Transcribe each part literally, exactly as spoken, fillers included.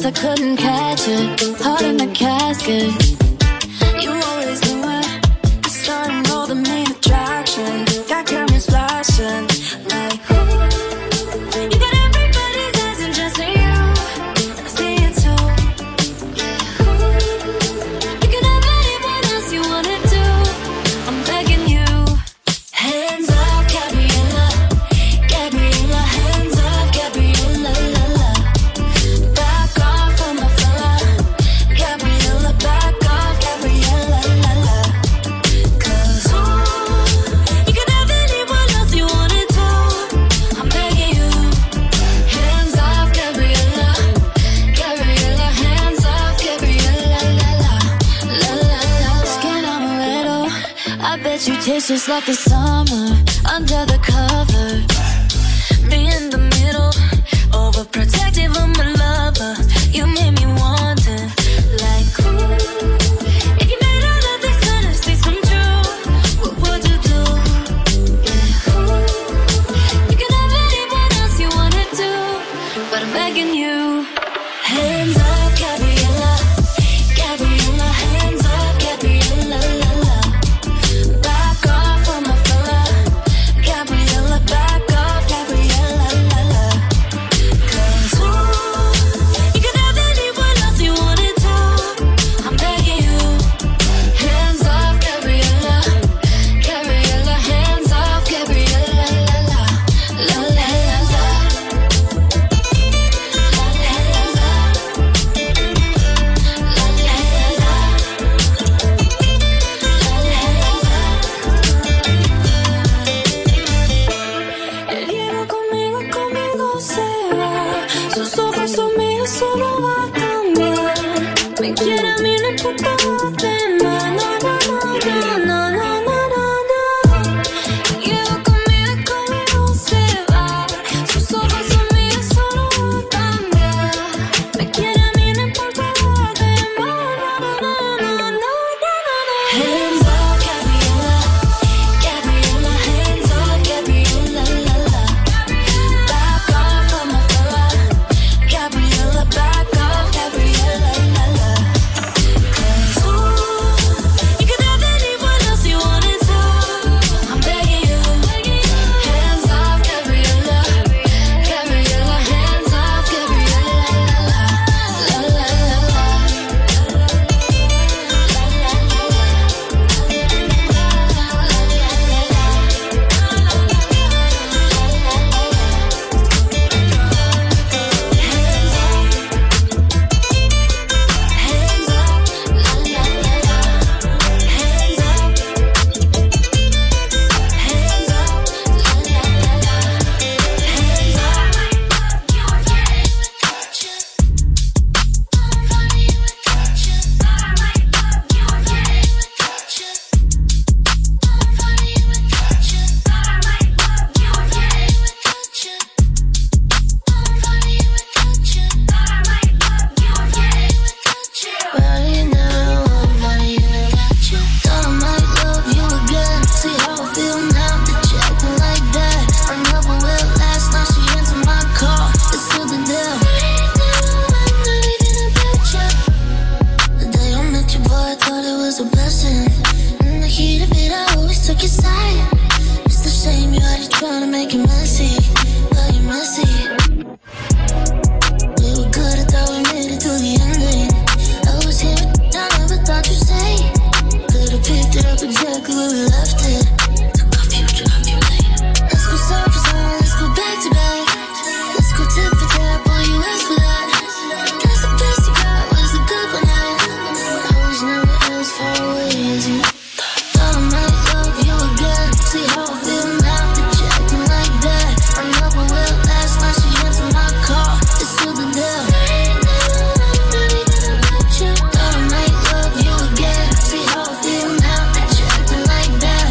I couldn't catch it. Heart in the casket. You always knew it. I started all the main attraction. Got cameras flashing like ooh. You got everybody's eyes and just you. I see it too. Yeah. Ooh. You can have anyone else you wanna do. I'm begging you. Hands off, Gabriella. Gabriella, hands off, Gabriella. La, la. Back off from my fella. Gabriella, back off, Gabriella. La, la. Cause ooh, you can have anyone else you wanna do. I'm begging you. Hands off, Gabriella. Gabriella, hands off, Gabriella. La, la. La, la, la. Skin on a little. I bet you taste just like the summer under the cover. Me in the middle, overprotective of my lover. You made me wonder, like ooh, if you made all of these fantasies come true, what would you do? Yeah, ooh, you can have anyone else you wanna do, but I'm begging you. Hands off, Gabriella. Gabriella, hands off, Gabriella. La, la. Back off from my fella. Gabriella, back off, Gabriella. La, la. Cause ooh, you can have anyone else you wanna do. I'm begging you. Hands off, Gabriella. Gabriella, hands off, Gabriella. La, la. La, la, hands off. La, hands off. La, hands off. El hielo conmigo, conmigo se va. Sus ojos son míos, solo va a cambiar. Me quiere a mí, no importa lo demás. No, no, no, no, no, no, no, no, no. El hielo conmigo, conmigo se va. Sus ojos son míos, solo va a cambiar. Me quiere a mí, no importa lo demás. No, no, no, no, no, no, no. Hands off, Gabriella. Gabriella, hands off, Gabriella. La, la. Back off from my fella. Gabriella, back off, Gabriella. La, la. Cause ooh, you can have anyone else you wanna do. I'm begging you. Hands off, Gabriella. Gabriella, hands off, Gabriella. La, la. La, la, la, la. Body now, body you. Thought I might love you again. See how I feel now that you're acting like that. I never will last. Now she into my car. It's still the deal. I'm not even a picture. The day I met you, boy, I thought it was a blessing. In the heat of it, I always took your side. It's the shame you had to try to make it messy, but you're messy. We were good, I thought we made it to the ending. I was here, but I never thought you'd say. Could've picked it up exactly where we left it. Took off you, took off you later. Let's go side for side, let's go back to back. Let's go tip for tap, boy, you asked for that. Guess the best you got was a good one night. I was never as far away as you. Thought I might love you again. See how I feel now that you're acting like that. I never will last. Now she into my car. It's still the deal. Thought I might love you again. See how I feel now that you're acting like that.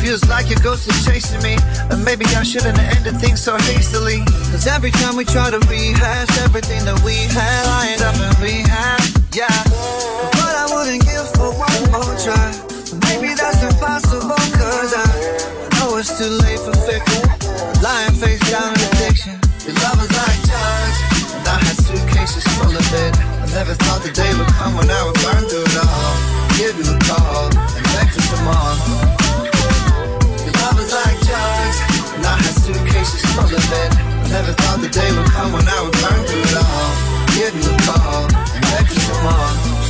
Feels like your ghost is chasing me, and maybe I shouldn't have ended things so hastily. Cause every time we try to rehash everything that we had, I end up in rehab, yeah. But I wouldn't give for one more try. Maybe that's impossible, cause I know it's too late for fiction. Lying face down in addiction. Your love was like drugs, and I had suitcases full of it. I never thought the day would come when I would burn through it all. Give you a call and beg for some more. Your love was like drugs, and I had suitcases full of it. I never thought the day would come when I would burn through it all. Give you a call and beg for some more.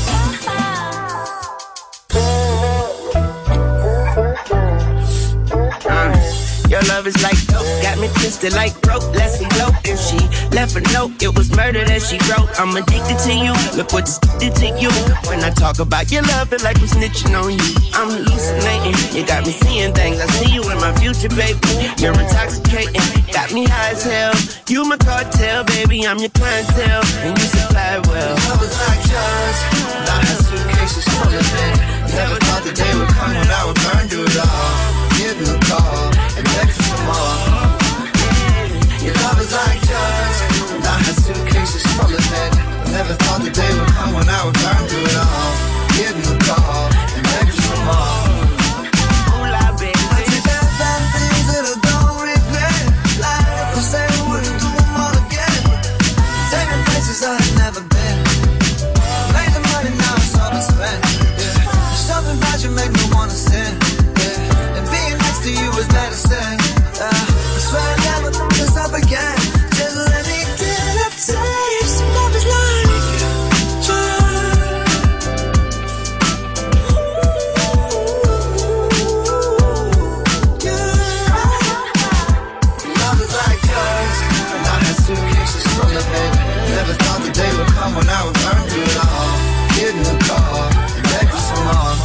Your love is like dope, got me twisted like rope. Let's elope. If she left a note, it was murder that she wrote. I'm addicted to you, look what this did to you. When I talk about your love, feel like I'm snitching on you. I'm hallucinating, you got me seeing things. I see you in my future, baby. You're intoxicating, got me high as hell. You my cartel, baby, I'm your clientele, and you supply well. Love was like drugs, and I had suitcases full of it. Never thought the day would come when I would burn through it all. Give you a call and beg for some more. Your love is like drugs, and I had suitcases full of it. Never thought the day would come when I would burn through it all. Give you a call and beg for some more. I did that bad things that I don't regret. Lying if I say I wouldn't do them all again. Taking places I had never been. Made the money, now it's all been spent. Yeah. There's something about you make me wanna sin. To you was medicine. uh, I swear I never thought this up again. Just let me get a taste. Love is like love is like drugs, and I had suitcases full of it. Never thought the day would come when I would burn through it all. Give you a call and beg for some more.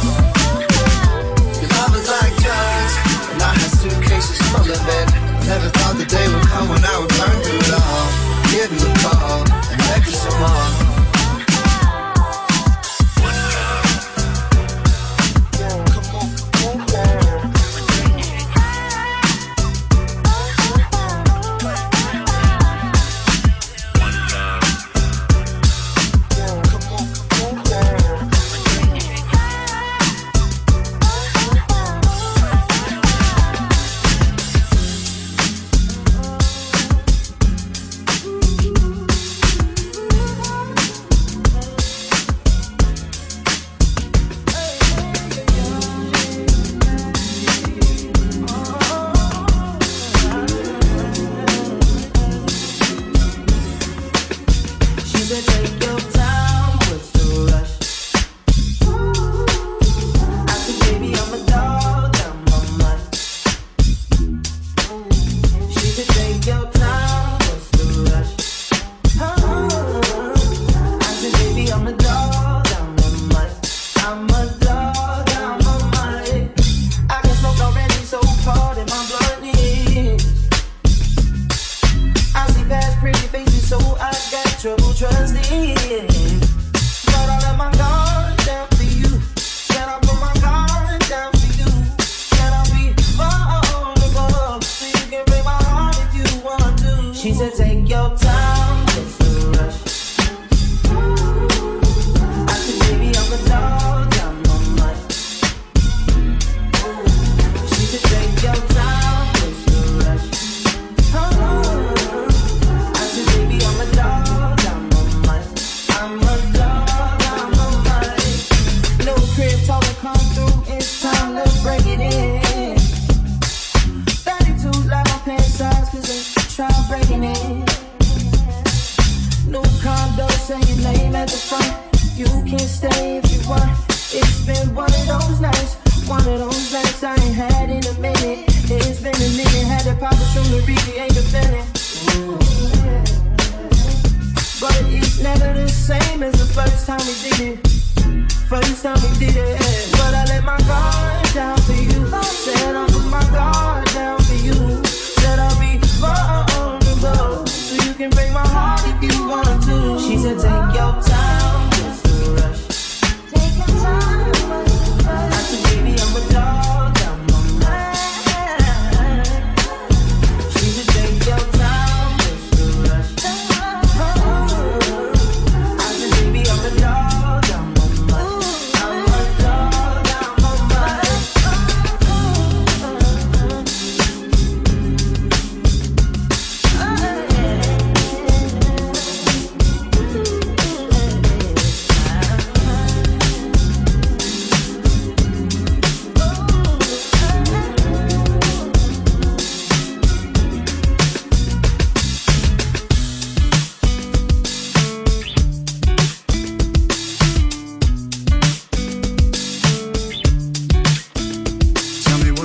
Your love is like drugs, and I had suitcases full of it. Never thought the day would come when I would burn through it all. Give you a call and beg for some more. Take your time, I said, baby, I'm a dog, I'm a man.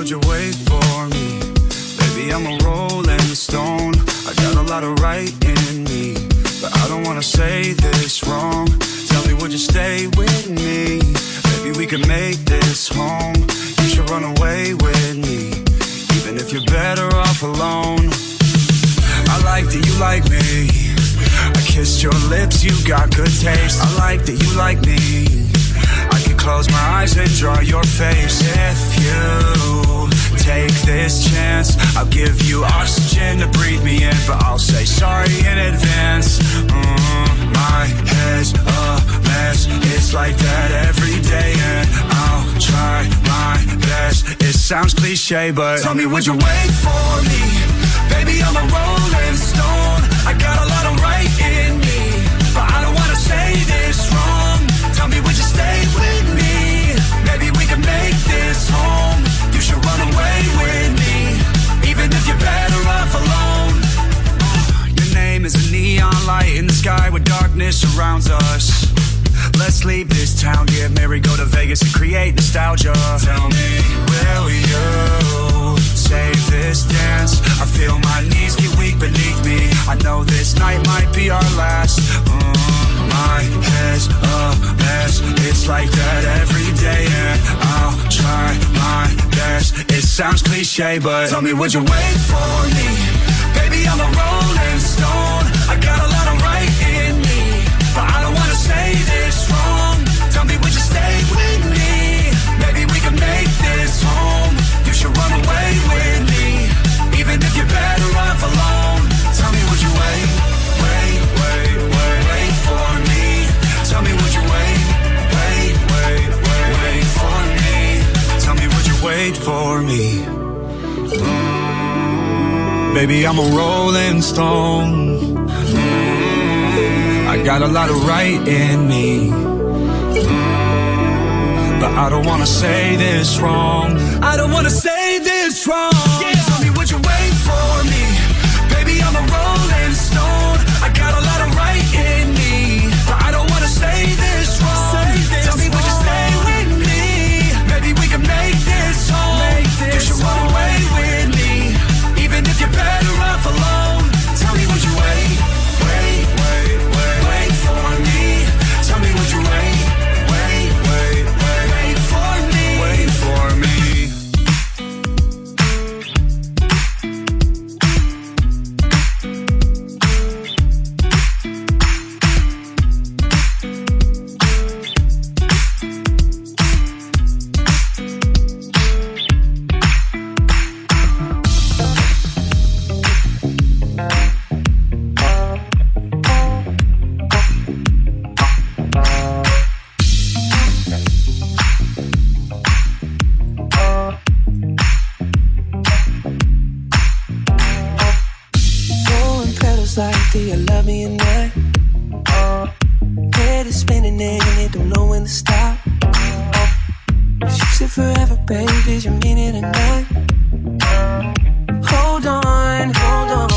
would you wait for me? Baby, I'm a rolling stone. I got a lot of right in me, but I don't wanna say this wrong. Tell me, would you stay with me? Maybe we can make this home. You should run away with me, even if you're better off alone. I like that you like me. I kissed your lips, you got good taste. I like that you like me. I could close my eyes and draw your face. If you take this chance, I'll give you oxygen to breathe me in, but I'll say sorry in advance. mm, My head's a mess. It's like that every day, and I'll try my best. It sounds cliche, but tell me, would you wait for me? Baby, I'm a rolling stone. I got a lot of right in me, but I don't wanna say this wrong. Tell me, would you stay with me? Maybe we can make this home. You should run away with me, even if you're better off alone. Your name is a neon light in the sky where darkness surrounds us. Let's leave this town, get married, go to Vegas and create nostalgia. Tell me, will you save this dance? I feel my knees get weak beneath me. I know this night might be our last. mm, My head's a mess. It's like that every day, and I'll try my best. It sounds cliche, but tell me, would you wait for me? Baby, I'm a rolling stone. I got a lot of right in me, but I don't wanna say this wrong. Tell me, would you stay with me? Maybe we can make this home. You should run away with me, even if you're better off alone. Tell me, would you wait, wait, wait, wait, wait for me? Tell me, would you wait, wait, wait, wait, wait for me? Tell me, would you wait for me? Mm, baby, I'm a rolling stone. Mm, I got a lot of right in me, mm, but I don't wanna say this wrong. I don't wanna say this wrong. Yeah. Tell me, would you wait for me? Baby, I'm a rolling stone. I got a lot of right in me, but I don't wanna say this wrong. Say this Tell me, would you stay with me? Maybe we can make this home. Make this you should run away with me, even if you're better off alone. Tell me, would you wait, wait, wait, wait, wait for me? Tell me, would you wait, wait, wait, wait, wait for me? Wait for me. Like, do you love me or not? Head is spinning and it don't know when to stop. You said forever, baby, did you mean it or not? Hold on, hold on.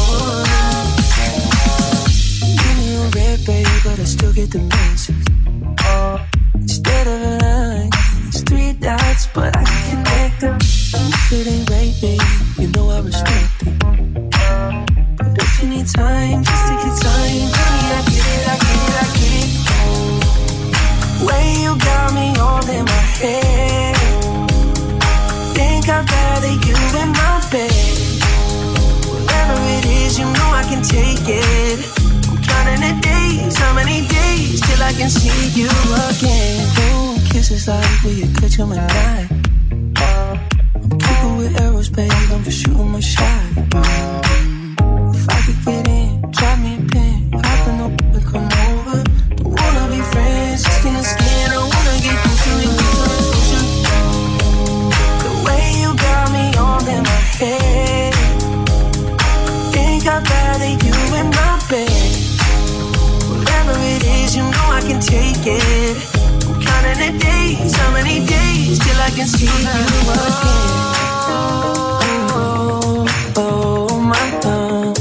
Give me a red, baby, but I still get the message. Instead of a line, it's three dots, but I can connect them. If it ain't right, baby, you know I respect it. If you need time, just take your time. Honey, I get it, I get it, I get it. Way you got me all in my head. Think I'd rather you in my bed. Whatever it is, you know I can take it. I'm counting the days, how many days till I can see you again. Oh, kisses like will you cut your night? I'm keeping with arrows, babe, I'm just shooting my shot. If I could get in, drop me a pin, hop in up and come over. Don't wanna be friends, skin to skin, I wanna get closer and closer. The way you got me all in my head. Think I'd rather you in my bed. Whatever it is, you know I can take it. I'm counting the days, how many days till I can see you again. Oh, oh, my God.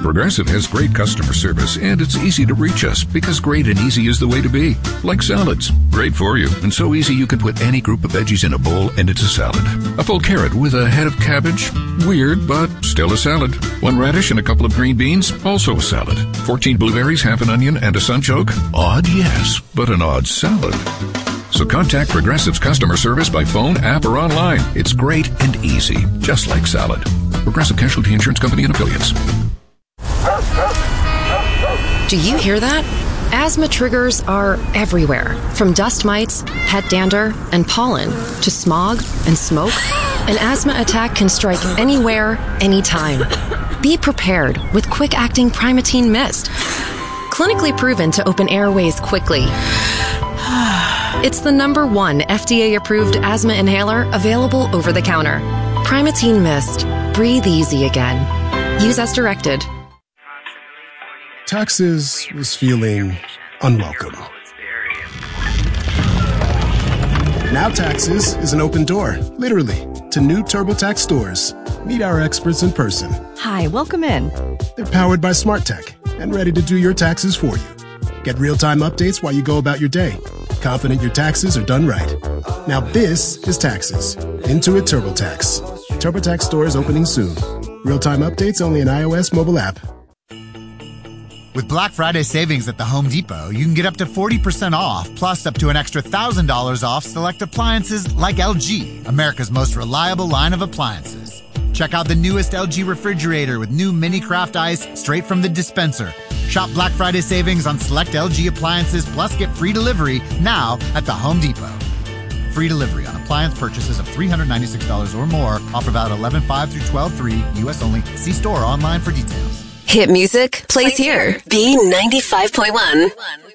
Progressive has great customer service, and it's easy to reach us because great and easy is the way to be. Like salads. Great for you, and so easy you can put any group of veggies in a bowl and it's a salad. A full carrot with a head of cabbage? Weird, but still a salad. One radish and a couple of green beans? Also a salad. Fourteen blueberries, half an onion, and a sunchoke? Odd, yes, but an odd salad. So contact Progressive's customer service by phone, app, or online. It's great and easy, just like salad. Progressive Casualty Insurance Company and Affiliates. Do you hear that? Asthma triggers are everywhere, from dust mites, pet dander, and pollen, to smog and smoke. An asthma attack can strike anywhere, anytime. Be prepared with quick-acting Primatene Mist. Clinically proven to open airways quickly. It's the number one F D A-approved asthma inhaler available over the counter. Primatene Mist. Breathe easy again. Use as directed. Taxes was feeling unwelcome. Now Taxes is an open door, literally, to new TurboTax stores. Meet our experts in person. Hi, welcome in. They're powered by Smart Tech and ready to do your taxes for you. Get real-time updates while you go about your day. Confident your taxes are done right. Now this is Taxes. Intuit TurboTax. TurboTax stores opening soon. Real-time updates only in iOS mobile app. With Black Friday savings at the Home Depot, you can get up to forty percent off, plus up to an extra one thousand dollars off select appliances like L G, America's most reliable line of appliances. Check out the newest L G refrigerator with new mini craft ice straight from the dispenser. Shop Black Friday savings on select L G appliances, plus get free delivery now at the Home Depot. Free delivery on appliance purchases of three hundred ninety-six dollars or more. Offer valid eleven five through twelve three, U S only. See store or online for details. Hit music plays here. B ninety-five point one.